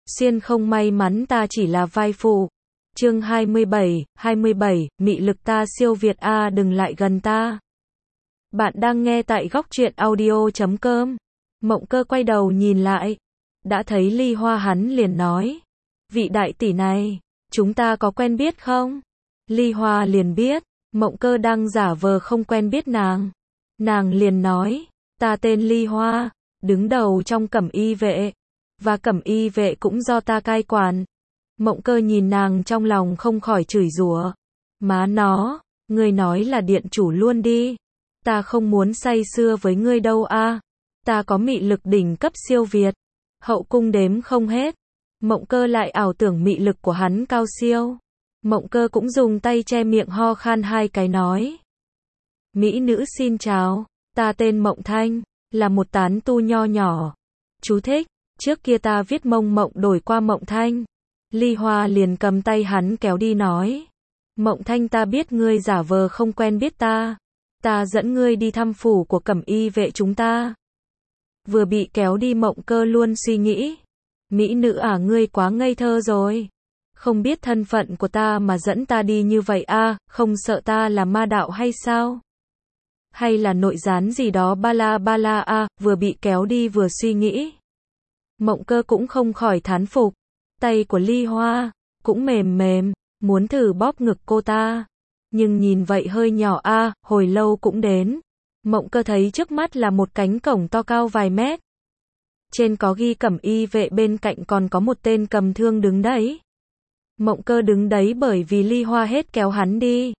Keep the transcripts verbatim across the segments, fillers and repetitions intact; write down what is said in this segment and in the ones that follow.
Xuyên không may mắn ta chỉ là vai phụ. Chương hai mươi bảy, hai mươi bảy, mị lực ta siêu việt a đừng lại gần ta. Bạn đang nghe tại góc truyện audio chấm com. Mộng Cơ quay đầu nhìn lại, đã thấy Ly Hoa, hắn liền nói: "Vị đại tỷ này, chúng ta có quen biết không?" Ly Hoa liền biết, Mộng Cơ đang giả vờ không quen biết nàng. Nàng liền nói: "Ta tên Ly Hoa, đứng đầu trong Cẩm Y vệ, và Cẩm Y vệ cũng do ta cai quản." Mộng Cơ nhìn nàng trong lòng không khỏi chửi rủa: "Má nó, ngươi nói là điện chủ luôn đi. Ta không muốn say sưa với ngươi đâu a. Ta có mị lực đỉnh cấp siêu việt, hậu cung đếm không hết." Mộng Cơ lại ảo tưởng mị lực của hắn cao siêu. Mộng Cơ cũng dùng tay che miệng ho khan hai cái nói: "Mỹ nữ xin chào, ta tên Mộng Thanh, là một tán tu nho nhỏ. Chú thích, trước kia ta viết Mông Mộng đổi qua Mộng Thanh." Ly Hoa liền cầm tay hắn kéo đi nói: "Mộng Thanh, ta biết ngươi giả vờ không quen biết ta. Ta dẫn ngươi đi thăm phủ của Cẩm Y vệ chúng ta." Vừa bị kéo đi, Mộng Cơ luôn suy nghĩ: "Mỹ nữ à, ngươi quá ngây thơ rồi. Không biết thân phận của ta mà dẫn ta đi như vậy a, không sợ ta là ma đạo hay sao? Hay là nội gián gì đó ba la ba la a." Vừa bị kéo đi vừa suy nghĩ, Mộng Cơ cũng không khỏi thán phục. Tay của Ly Hoa cũng mềm mềm, muốn thử bóp ngực cô ta, nhưng nhìn vậy hơi nhỏ a, hồi lâu cũng đến. Mộng Cơ thấy trước mắt là một cánh cổng to cao vài mét. Trên có ghi Cẩm Y vệ, bên cạnh còn có một tên cầm thương đứng đấy. Mộng Cơ đứng đấy bởi vì Ly Hoa hết kéo hắn đi.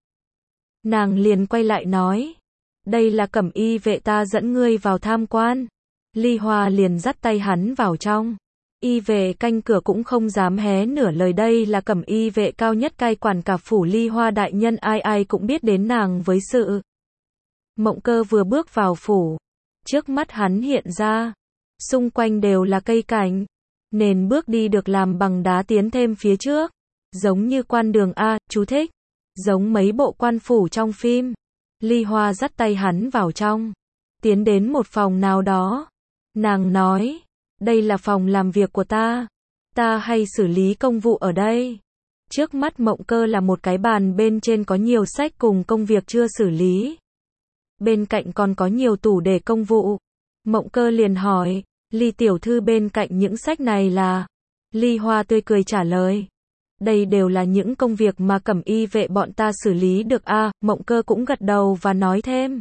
Nàng liền quay lại nói: "Đây là Cẩm Y vệ, ta dẫn ngươi vào tham quan." Ly Hoa liền dắt tay hắn vào trong. Y vệ canh cửa cũng không dám hé nửa lời, đây là Cẩm Y vệ cao nhất cai quản cả phủ. Ly Hoa đại nhân, ai ai cũng biết đến nàng với sự. Mộng Cơ vừa bước vào phủ, trước mắt hắn hiện ra, xung quanh đều là cây cảnh, nền bước đi được làm bằng đá tiến thêm phía trước, giống như quan đường a. Chú thích, giống mấy bộ quan phủ trong phim. Ly Hoa dắt tay hắn vào trong, tiến đến một phòng nào đó. Nàng nói: "Đây là phòng làm việc của ta. Ta hay xử lý công vụ ở đây." Trước mắt Mộng Cơ là một cái bàn, bên trên có nhiều sách cùng công việc chưa xử lý. Bên cạnh còn có nhiều tủ để công vụ. Mộng Cơ liền hỏi: "Ly tiểu thư, bên cạnh những sách này là?" Ly Hoa tươi cười trả lời: "Đây đều là những công việc mà Cẩm Y vệ bọn ta xử lý được a." Mộng Cơ cũng gật đầu và nói thêm: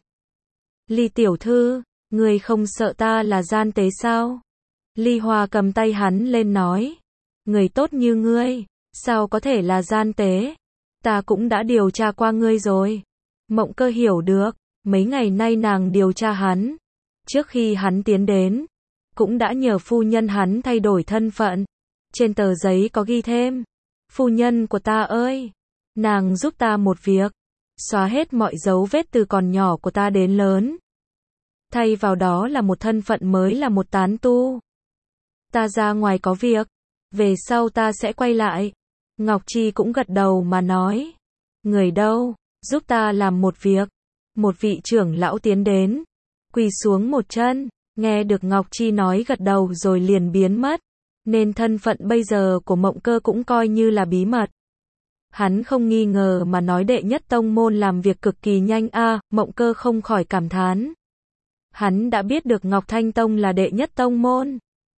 "Ly tiểu thư, ngươi không sợ ta là gian tế sao?" Ly Hoa cầm tay hắn lên nói: "Người tốt như ngươi, sao có thể là gian tế? Ta cũng đã điều tra qua ngươi rồi." Mộng Cơ hiểu được, mấy ngày nay nàng điều tra hắn. Trước khi hắn tiến đến, cũng đã nhờ phu nhân hắn thay đổi thân phận. Trên tờ giấy có ghi thêm: "Phu nhân của ta ơi, nàng giúp ta một việc, xóa hết mọi dấu vết từ còn nhỏ của ta đến lớn. Thay vào đó là một thân phận mới là một tán tu. Ta ra ngoài có việc, về sau ta sẽ quay lại." Ngọc Chi cũng gật đầu mà nói: "Người đâu, giúp ta làm một việc." Một vị trưởng lão tiến đến, quỳ xuống một chân, nghe được Ngọc Chi nói gật đầu rồi liền biến mất, nên thân phận bây giờ của Mộng Cơ cũng coi như là bí mật. Hắn không nghi ngờ mà nói: "Đệ nhất tông môn làm việc cực kỳ nhanh a." Mộng Cơ không khỏi cảm thán. Hắn đã biết được Ngọc Thanh Tông là đệ nhất tông môn.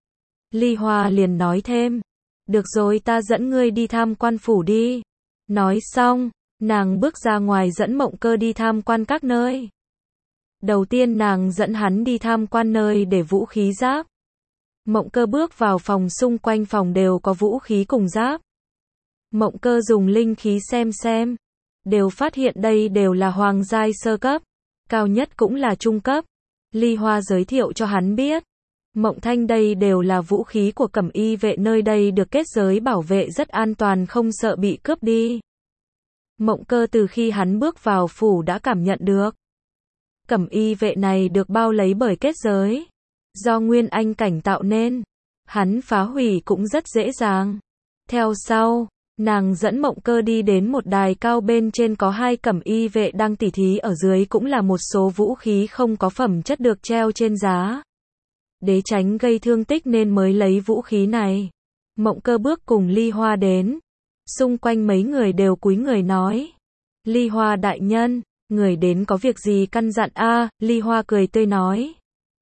Ly Hoa liền nói thêm: "Được rồi, ta dẫn ngươi đi tham quan phủ đi." Nói xong, nàng bước ra ngoài dẫn Mộng Cơ đi tham quan các nơi. Đầu tiên nàng dẫn hắn đi tham quan nơi để vũ khí giáp. Mộng Cơ bước vào phòng, xung quanh phòng đều có vũ khí cùng giáp. Mộng Cơ dùng linh khí xem xem, đều phát hiện đây đều là hoàng giai sơ cấp, cao nhất cũng là trung cấp. Ly Hoa giới thiệu cho hắn biết: "Mộng Thanh, đây đều là vũ khí của Cẩm Y vệ, nơi đây được kết giới bảo vệ rất an toàn, không sợ bị cướp đi." Mộng Cơ từ khi hắn bước vào phủ đã cảm nhận được, Cẩm Y vệ này được bao lấy bởi kết giới, do Nguyên Anh cảnh tạo nên, hắn phá hủy cũng rất dễ dàng. Theo sau, nàng dẫn Mộng Cơ đi đến một đài cao, bên trên có hai Cẩm Y vệ đang tỉ thí, ở dưới cũng là một số vũ khí không có phẩm chất được treo trên giá. Để tránh gây thương tích nên mới lấy vũ khí này. Mộng Cơ bước cùng Ly Hoa đến. Xung quanh mấy người đều cúi người nói. Ly Hoa đại nhân, người đến có việc gì căn dặn a? Ly Hoa cười tươi nói.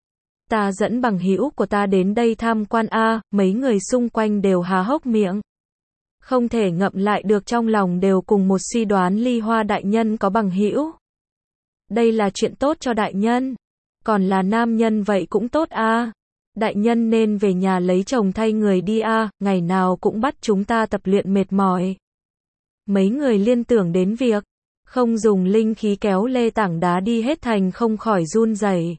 Ta dẫn bằng hữu của ta đến đây tham quan a. Mấy người xung quanh đều há hốc miệng. Không thể ngậm lại được, trong lòng đều cùng một suy đoán, Ly Hoa đại nhân có bằng hữu. Đây là chuyện tốt cho đại nhân. Còn là nam nhân vậy cũng tốt a. Đại nhân nên về nhà lấy chồng thay người đi a, ngày nào cũng bắt chúng ta tập luyện mệt mỏi. Mấy người liên tưởng đến việc không dùng linh khí kéo lê tảng đá đi hết thành không khỏi run rẩy.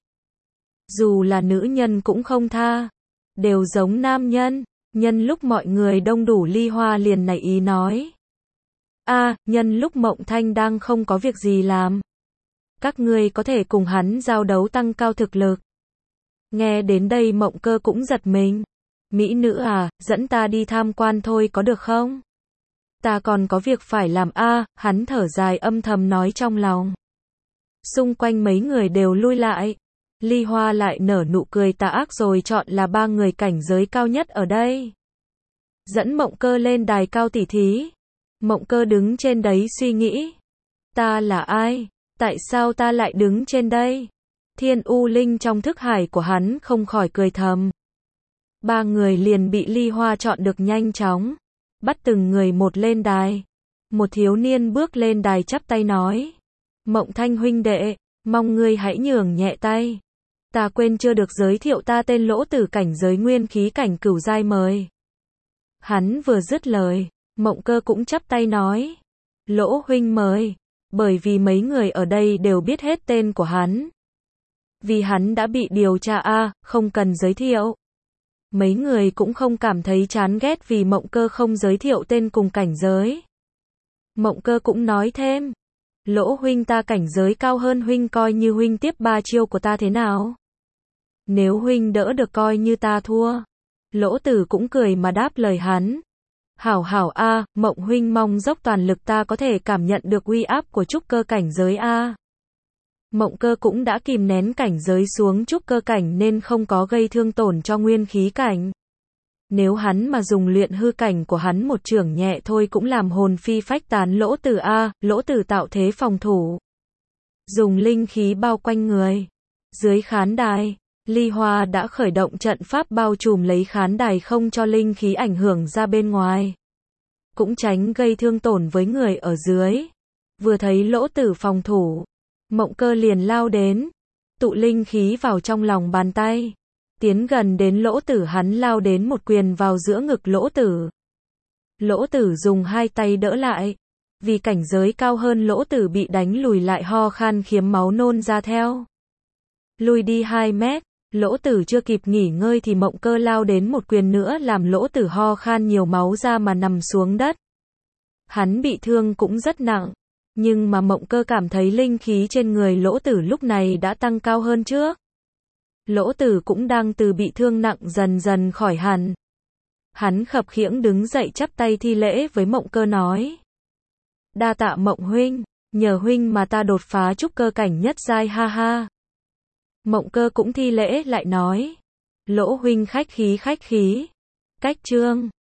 Dù là nữ nhân cũng không tha, đều giống nam nhân. Nhân lúc mọi người đông đủ, Ly Hoa liền nảy ý nói. A, nhân lúc Mộng Thanh đang không có việc gì làm, các ngươi có thể cùng hắn giao đấu tăng cao thực lực. Nghe đến đây Mộng Cơ cũng giật mình. Mỹ nữ à, dẫn ta đi tham quan thôi có được không? Ta còn có việc phải làm a. Hắn thở dài âm thầm nói trong lòng. Xung quanh mấy người đều lui lại. Ly Hoa lại nở nụ cười tà ác rồi chọn là ba người cảnh giới cao nhất ở đây. Dẫn Mộng Cơ lên đài cao tỉ thí. Mộng Cơ đứng trên đấy suy nghĩ. Ta là ai? Tại sao ta lại đứng trên đây? Thiên U Linh trong thức hải của hắn không khỏi cười thầm. Ba người liền bị Ly Hoa chọn được nhanh chóng. Bắt từng người một lên đài. Một thiếu niên bước lên đài chắp tay nói. Mộng Thanh huynh đệ, mong ngươi hãy nhường nhẹ tay. Ta quên chưa được giới thiệu, ta tên Lỗ Tử, cảnh giới nguyên khí cảnh cửu giai, mời. Hắn vừa dứt lời, Mộng Cơ cũng chắp tay nói. Lỗ huynh mời. Bởi vì mấy người ở đây đều biết hết tên của hắn. Vì hắn đã bị điều tra a, không cần giới thiệu. Mấy người cũng không cảm thấy chán ghét vì Mộng Cơ không giới thiệu tên cùng cảnh giới. Mộng Cơ cũng nói thêm. Lỗ huynh, ta cảnh giới cao hơn huynh, coi như huynh tiếp ba chiêu của ta thế nào? Nếu huynh đỡ được coi như ta thua. Lỗ Tử cũng cười mà đáp lời hắn. Hảo hảo a, Mộng huynh mong dốc toàn lực, ta có thể cảm nhận được uy áp của trúc cơ cảnh giới a. Mộng Cơ cũng đã kìm nén cảnh giới xuống trúc cơ cảnh nên không có gây thương tổn cho nguyên khí cảnh. Nếu hắn mà dùng luyện hư cảnh của hắn một chưởng nhẹ thôi cũng làm hồn phi phách tán Lỗ Tử a. Lỗ Tử tạo thế phòng thủ, dùng linh khí bao quanh người. Dưới khán đài, Ly Hoa đã khởi động trận pháp bao trùm lấy khán đài không cho linh khí ảnh hưởng ra bên ngoài, cũng tránh gây thương tổn với người ở dưới. Vừa thấy Lỗ Tử phòng thủ, Mộng Cơ liền lao đến, tụ linh khí vào trong lòng bàn tay, tiến gần đến Lỗ Tử, hắn lao đến một quyền vào giữa ngực Lỗ Tử. Lỗ Tử dùng hai tay đỡ lại, vì cảnh giới cao hơn Lỗ Tử bị đánh lùi lại, ho khan khiếm máu nôn ra theo. Lùi đi hai mét, Lỗ Tử chưa kịp nghỉ ngơi thì Mộng Cơ lao đến một quyền nữa làm Lỗ Tử ho khan nhiều máu ra mà nằm xuống đất. Hắn bị thương cũng rất nặng, nhưng mà Mộng Cơ cảm thấy linh khí trên người Lỗ Tử lúc này đã tăng cao hơn trước. Lỗ Tử cũng đang từ bị thương nặng dần dần khỏi hẳn. Hắn khập khiễng đứng dậy chắp tay thi lễ với Mộng Cơ nói. Đa tạ Mộng huynh, nhờ huynh mà ta đột phá trúc cơ cảnh nhất giai, ha ha. Mộng Cơ cũng thi lễ lại nói. Lỗ huynh khách khí khách khí. Cách chương